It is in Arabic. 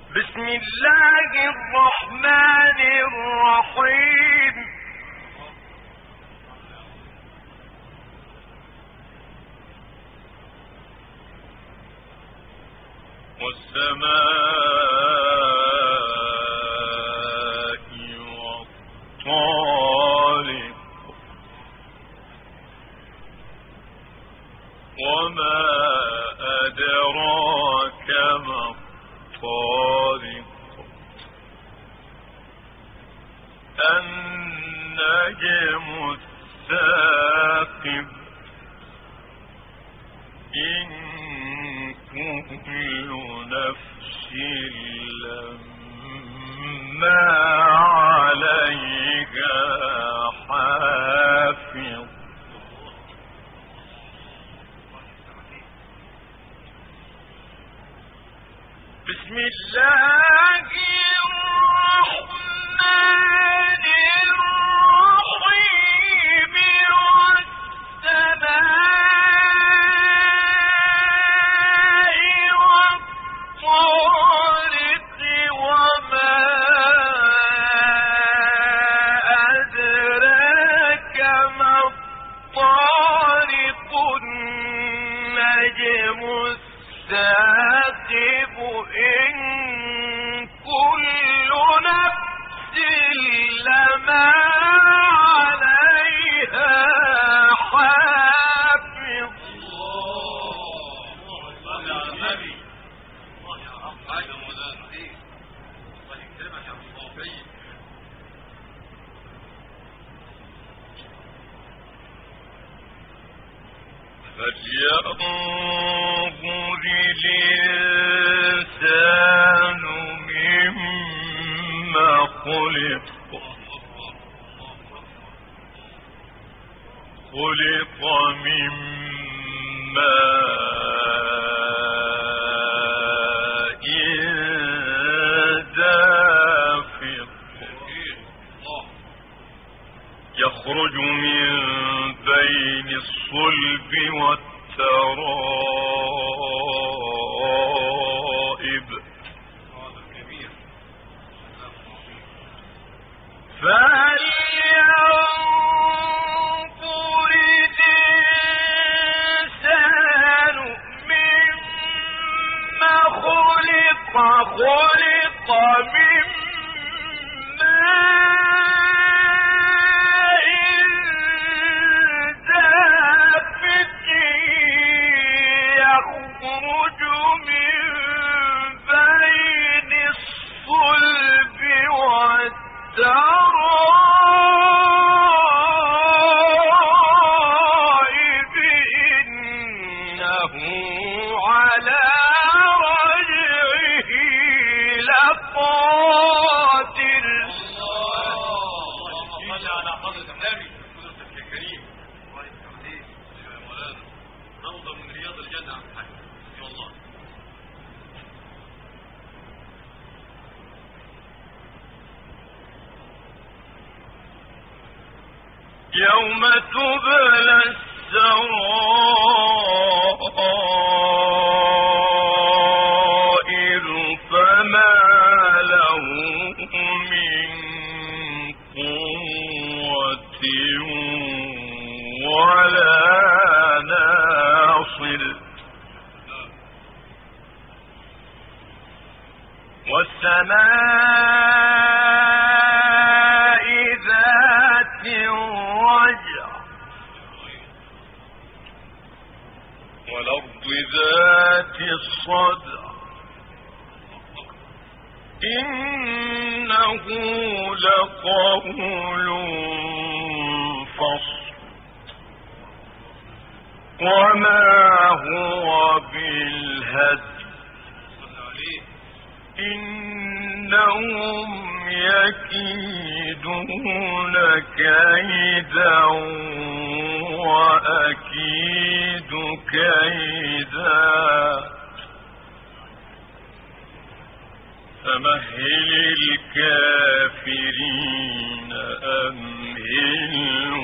بسم الله الرحمن الرحيم. والسماء والطارق وما أدراك ما الطارق النجم الثاقب إن كل نفس لما عليها حافظ بسم الله الرحمن الرحيم. والسماء والطارق وما أدراك ما الطارق النجم الثاقب إن كل نفس لما عليها حافظ. فلينظر الإنسان مما خلق من ماء دافق يخرج من بين الصلب والترائب فلينظر الإنسان مما خلق من ماء دافق يخرج من بين الصلب والترائب إنه على رجعه لقادر. صلى على حضرة النبي حضرتك يا كريم وعليك التحديث يا مولانا روضة من رياض الجنة عن حاجة والله. يوم تبلى السرائر فما له من قوة ولا ناصر. والسماء ذات الرجع والأرض ذات الصدع إنه لقول فصل وما هو بالهزل إنهم يكيدون كيدا وأكيد كيدا فمهل الكافرين أمهلهم